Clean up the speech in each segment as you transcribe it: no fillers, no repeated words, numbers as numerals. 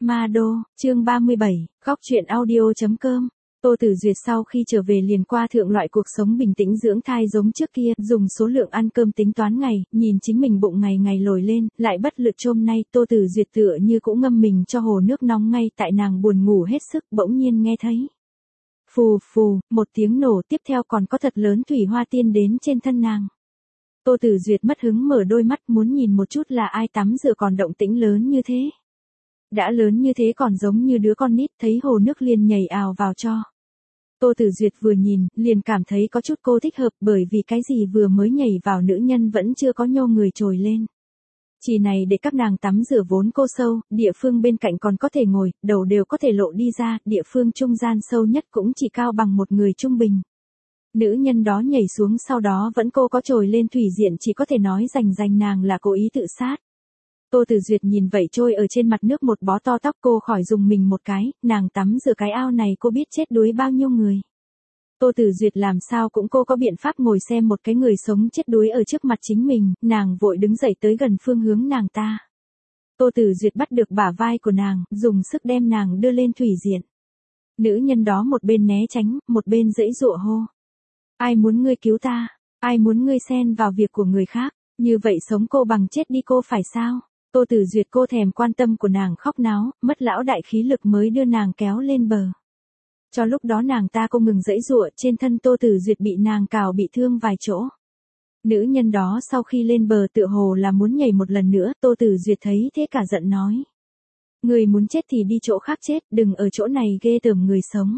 Ma Đô, chương 37, khóc chuyện audio.com. Tô Tử Duyệt sau khi trở về liền qua thượng loại cuộc sống bình tĩnh dưỡng thai giống trước kia, dùng số lượng ăn cơm tính toán ngày, nhìn chính mình bụng ngày ngày lồi lên, lại bất lực hôm nay Tô Tử Duyệt tựa như cũng ngâm mình cho hồ nước nóng ngay tại nàng buồn ngủ hết sức, bỗng nhiên nghe thấy. Phù phù, một tiếng nổ tiếp theo còn có thật lớn thủy hoa tiên đến trên thân nàng. Tô Tử Duyệt mất hứng mở đôi mắt muốn nhìn một chút là ai tắm rửa còn động tĩnh lớn như thế. Đã lớn như thế còn giống như đứa con nít thấy hồ nước liền nhảy ào vào cho. Tô Tử Duyệt vừa nhìn, liền cảm thấy có chút cô thích hợp bởi vì cái gì vừa mới nhảy vào nữ nhân vẫn chưa có nhô người trồi lên. Chỉ này để các nàng tắm rửa vốn cô sâu, địa phương bên cạnh còn có thể ngồi, đầu đều có thể lộ đi ra, địa phương trung gian sâu nhất cũng chỉ cao bằng một người trung bình. Nữ nhân đó nhảy xuống sau đó vẫn cô có trồi lên thủy diện chỉ có thể nói rành nàng là cố ý tự sát. Tô Tử Duyệt nhìn vậy trôi ở trên mặt nước một bó to tóc cô khỏi dùng mình một cái, nàng tắm rửa cái ao này cô biết chết đuối bao nhiêu người. Tô Tử Duyệt làm sao cũng cô có biện pháp ngồi xem một cái người sống chết đuối ở trước mặt chính mình, nàng vội đứng dậy tới gần phương hướng nàng ta. Tô Tử Duyệt bắt được bả vai của nàng, dùng sức đem nàng đưa lên thủy diện. Nữ nhân đó một bên né tránh, một bên giãy giụa hô. Ai muốn ngươi cứu ta, ai muốn ngươi xen vào việc của người khác, như vậy sống cô bằng chết đi cô phải sao? Tô Tử Duyệt cô thèm quan tâm của nàng khóc náo, mất lão đại khí lực mới đưa nàng kéo lên bờ. Cho lúc đó nàng ta không ngừng giãy giụa, trên thân Tô Tử Duyệt bị nàng cào bị thương vài chỗ. Nữ nhân đó sau khi lên bờ tựa hồ là muốn nhảy một lần nữa, Tô Tử Duyệt thấy thế cả giận nói. Người muốn chết thì đi chỗ khác chết, đừng ở chỗ này ghê tởm người sống.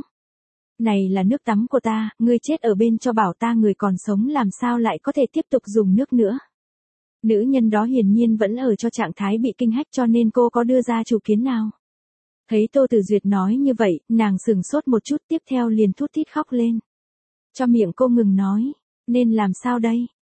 Này là nước tắm của ta, ngươi chết ở bên cho bảo ta người còn sống làm sao lại có thể tiếp tục dùng nước nữa. Nữ nhân đó hiển nhiên vẫn ở cho trạng thái bị kinh hách cho nên cô có đưa ra chủ kiến nào. Thấy Tô Tử Duyệt nói như vậy, nàng sửng sốt một chút tiếp theo liền thút thít khóc lên. Cho miệng cô ngừng nói, nên làm sao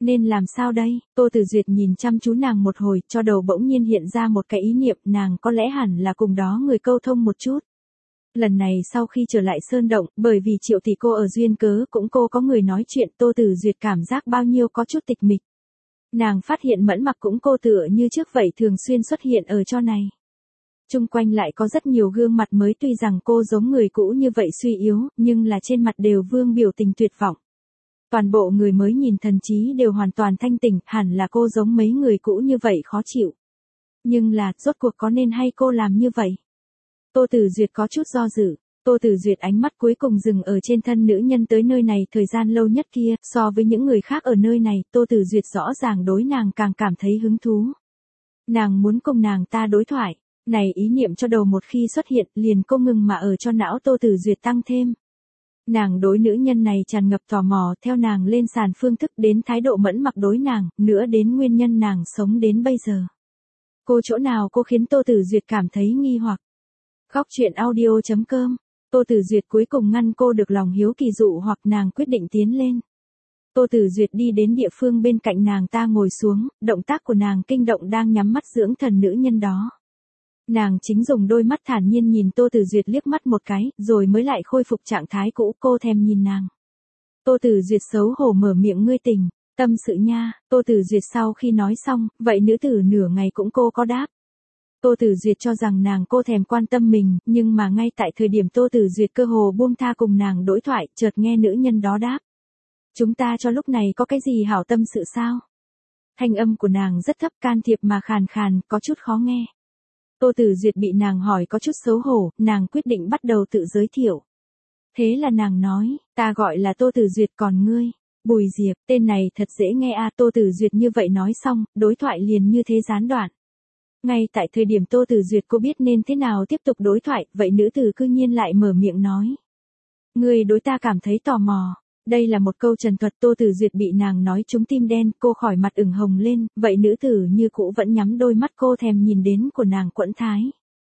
đây, Tô Tử Duyệt nhìn chăm chú nàng một hồi cho đầu bỗng nhiên hiện ra một cái ý niệm nàng có lẽ hẳn là cùng đó người câu thông một chút. Lần này sau khi trở lại Sơn Động, bởi vì Triệu tỷ cô ở duyên cớ cũng cô có người nói chuyện Tô Tử Duyệt cảm giác bao nhiêu có chút tịch mịch. Nàng phát hiện Mẫn Mặc cũng cô tựa như trước vậy thường xuyên xuất hiện ở cho này. Chung quanh lại có rất nhiều gương mặt mới tuy rằng cô giống người cũ như vậy suy yếu, nhưng là trên mặt đều vương biểu tình tuyệt vọng. Toàn bộ người mới nhìn thần trí đều hoàn toàn thanh tỉnh, hẳn là cô giống mấy người cũ như vậy khó chịu. Nhưng là, rốt cuộc có nên hay cô làm như vậy? Tô Tử Duyệt có chút do dự. Tô Tử Duyệt ánh mắt cuối cùng dừng ở trên thân nữ nhân tới nơi này thời gian lâu nhất kia, so với những người khác ở nơi này, Tô Tử Duyệt rõ ràng đối nàng càng cảm thấy hứng thú. Nàng muốn cùng nàng ta đối thoại, này ý niệm cho đầu một khi xuất hiện, liền không ngừng mà ở cho não Tô Tử Duyệt tăng thêm. Nàng đối nữ nhân này tràn ngập tò mò, theo nàng lên sàn phương thức đến thái độ Mẫn Mặc đối nàng, nữa đến nguyên nhân nàng sống đến bây giờ. Cô chỗ nào cô khiến Tô Tử Duyệt cảm thấy nghi hoặc. Khóc chuyện audio.com. Tô Tử Duyệt cuối cùng ngăn cô được lòng hiếu kỳ dụ hoặc nàng quyết định tiến lên. Tô Tử Duyệt đi đến địa phương bên cạnh nàng ta ngồi xuống, động tác của nàng kinh động đang nhắm mắt dưỡng thần nữ nhân đó. Nàng chính dùng đôi mắt thản nhiên nhìn Tô Tử Duyệt liếc mắt một cái, rồi mới lại khôi phục trạng thái cũ cô thèm nhìn nàng. Tô Tử Duyệt xấu hổ mở miệng ngươi tỉnh, tâm sự nha, Tô Tử Duyệt sau khi nói xong, vậy nữ tử nửa ngày cũng cô có đáp. Tô Tử Duyệt cho rằng nàng cô thèm quan tâm mình, nhưng mà ngay tại thời điểm Tô Tử Duyệt cơ hồ buông tha cùng nàng đối thoại, chợt nghe nữ nhân đó đáp. Chúng ta cho lúc này có cái gì hảo tâm sự sao? Thanh âm của nàng rất thấp can thiệp mà khàn khàn, có chút khó nghe. Tô Tử Duyệt bị nàng hỏi có chút xấu hổ, nàng quyết định bắt đầu tự giới thiệu. Thế là nàng nói, ta gọi là Tô Tử Duyệt còn ngươi, Bùi Diệp, tên này thật dễ nghe a. Tô Tử Duyệt như vậy nói xong, đối thoại liền như thế gián đoạn. Ngay tại thời điểm Tô Tử Duyệt cô biết nên thế nào tiếp tục đối thoại, vậy nữ tử cư nhiên lại mở miệng nói. Ngươi đối ta cảm thấy tò mò. Đây là một câu trần thuật Tô Tử Duyệt bị nàng nói trúng tim đen, cô khỏi mặt ửng hồng lên, vậy nữ tử như cũ vẫn nhắm đôi mắt cô thèm nhìn đến của nàng quẫn thái.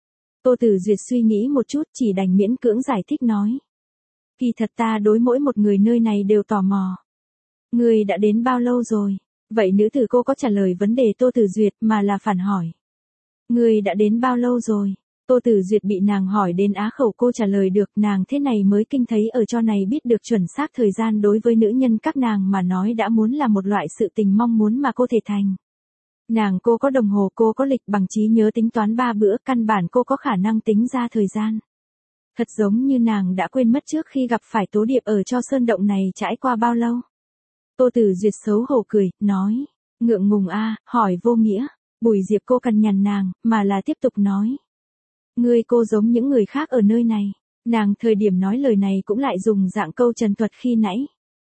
Tô Tử Duyệt suy nghĩ một chút chỉ đành miễn cưỡng giải thích nói. Kỳ thật ta đối mỗi một người nơi này đều tò mò. Ngươi đã đến bao lâu rồi? Vậy nữ tử cô có trả lời vấn đề Tô Tử Duyệt mà là phản hỏi. Ngươi đã đến bao lâu rồi? Tô Tử Duyệt bị nàng hỏi đến á khẩu cô trả lời được nàng thế này mới kinh thấy ở cho này biết được chuẩn xác thời gian đối với nữ nhân các nàng mà nói đã muốn là một loại sự tình mong muốn mà cô thể thành. Cô có đồng hồ, cô có lịch bằng trí nhớ tính toán 3 bữa, căn bản cô có khả năng tính ra thời gian. Thật giống như nàng đã quên mất trước khi gặp phải Tố Điệp ở cho sơn động này trải qua bao lâu. Tô Tử Duyệt xấu hổ cười, nói, ngượng ngùng a, hỏi vô nghĩa. Bùi Diệp cô cằn nhằn nàng, mà là tiếp tục nói. Cô giống những người khác ở nơi này. Nàng thời điểm nói lời này cũng lại dùng dạng câu trần thuật khi nãy.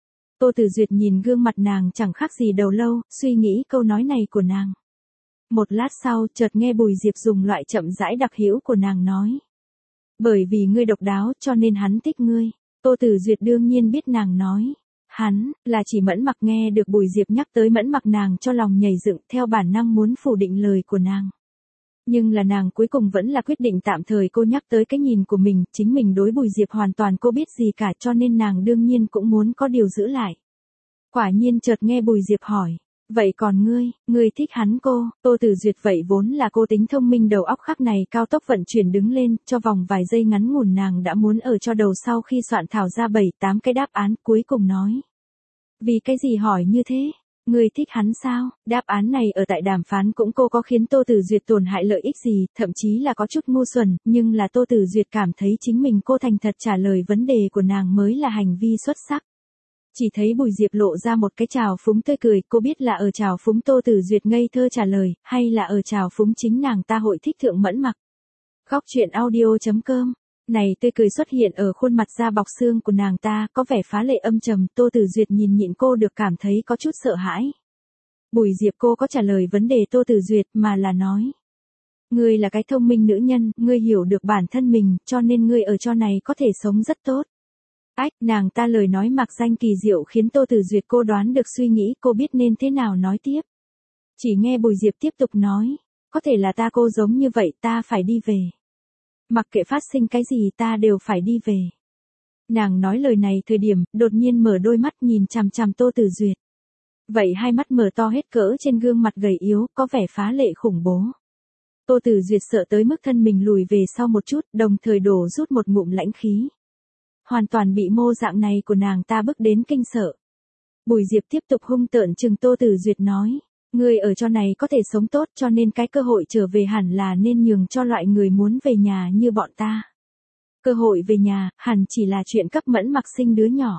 Tô Tử Duyệt nhìn gương mặt nàng chẳng khác gì đầu lâu, suy nghĩ câu nói này của nàng. Một lát sau, chợt nghe Bùi Diệp dùng loại chậm rãi đặc hữu của nàng nói. Bởi vì ngươi độc đáo cho nên hắn thích ngươi. Tô Tử Duyệt đương nhiên biết nàng nói. Hắn, là chỉ Mẫn Mặc. Nghe được Bùi Diệp nhắc tới Mẫn Mặc, nàng cho lòng nhảy dựng, theo bản năng muốn phủ định lời của nàng. Nhưng là nàng cuối cùng vẫn là quyết định tạm thời cô nhắc tới cái nhìn của mình, chính mình đối Bùi Diệp hoàn toàn cô biết gì cả, cho nên nàng đương nhiên cũng muốn có điều giữ lại. Quả nhiên chợt nghe Bùi Diệp hỏi, vậy còn ngươi thích hắn cô? Tô Tử Duyệt vậy vốn là cô tính thông minh đầu óc khắc này cao tốc vận chuyển đứng lên, cho vòng vài giây ngắn ngủn nàng đã muốn ở cho đầu sau khi soạn thảo ra 7-8 cái đáp án, cuối cùng nói. Vì cái gì hỏi như thế? Ngươi thích hắn sao? Đáp án này ở tại đàm phán cũng cô có khiến Tô Tử Duyệt tổn hại lợi ích gì, thậm chí là có chút ngu xuẩn, nhưng là Tô Tử Duyệt cảm thấy chính mình cô thành thật trả lời vấn đề của nàng mới là hành vi xuất sắc. Chỉ thấy Bùi Diệp lộ ra một cái trào phúng tươi cười, cô biết là ở trào phúng Tô Tử Duyệt ngây thơ trả lời, hay là ở trào phúng chính nàng ta hội thích Thượng Mẫn Mặc. Góc truyện audio.com. Này tươi cười xuất hiện ở khuôn mặt da bọc xương của nàng ta, có vẻ phá lệ âm trầm, Tô Tử Duyệt nhìn nhịn cô được cảm thấy có chút sợ hãi. Bùi Diệp cô có trả lời vấn đề Tô Tử Duyệt mà là nói. Ngươi là cái thông minh nữ nhân, ngươi hiểu được bản thân mình, cho nên ngươi ở cho này có thể sống rất tốt. Nàng ta lời nói mạc danh kỳ diệu khiến Tô Tử Duyệt cô đoán được suy nghĩ cô biết nên thế nào nói tiếp. Chỉ nghe Bùi Diệp tiếp tục nói, có thể là ta cô giống như vậy, ta phải đi về. Mặc kệ phát sinh cái gì ta đều phải đi về. Nàng nói lời này thời điểm, đột nhiên mở đôi mắt nhìn chằm chằm Tô Tử Duyệt. Vậy hai mắt mở to hết cỡ trên gương mặt gầy yếu, có vẻ phá lệ khủng bố. Tô Tử Duyệt sợ tới mức thân mình lùi về sau một chút, đồng thời đổ rút một ngụm lãnh khí. Hoàn toàn bị mô dạng này của nàng ta bức đến kinh sợ. Bùi Diệp tiếp tục hung tợn trừng Tô Tử Duyệt nói, ngươi ở cho này có thể sống tốt cho nên cái cơ hội trở về hẳn là nên nhường cho loại người muốn về nhà như bọn ta. Cơ hội về nhà, hẳn chỉ là chuyện cấp Mẫn Mặc sinh đứa nhỏ.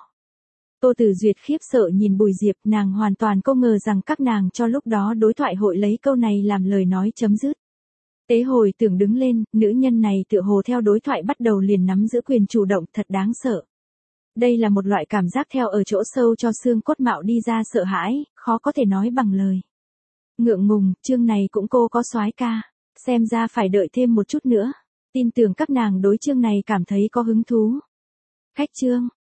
Tô Tử Duyệt khiếp sợ nhìn Bùi Diệp, nàng hoàn toàn không ngờ rằng các nàng cho lúc đó đối thoại hội lấy câu này làm lời nói chấm dứt. Tế hồi tưởng đứng lên, nữ nhân này tựa hồ theo đối thoại bắt đầu liền nắm giữ quyền chủ động, thật đáng sợ. Đây là một loại cảm giác theo ở chỗ sâu cho xương cốt mạo đi ra sợ hãi, khó có thể nói bằng lời. Ngượng ngùng, chương này cũng cô có soái ca, xem ra phải đợi thêm một chút nữa. Tin tưởng các nàng đối chương này cảm thấy có hứng thú. Khách chương.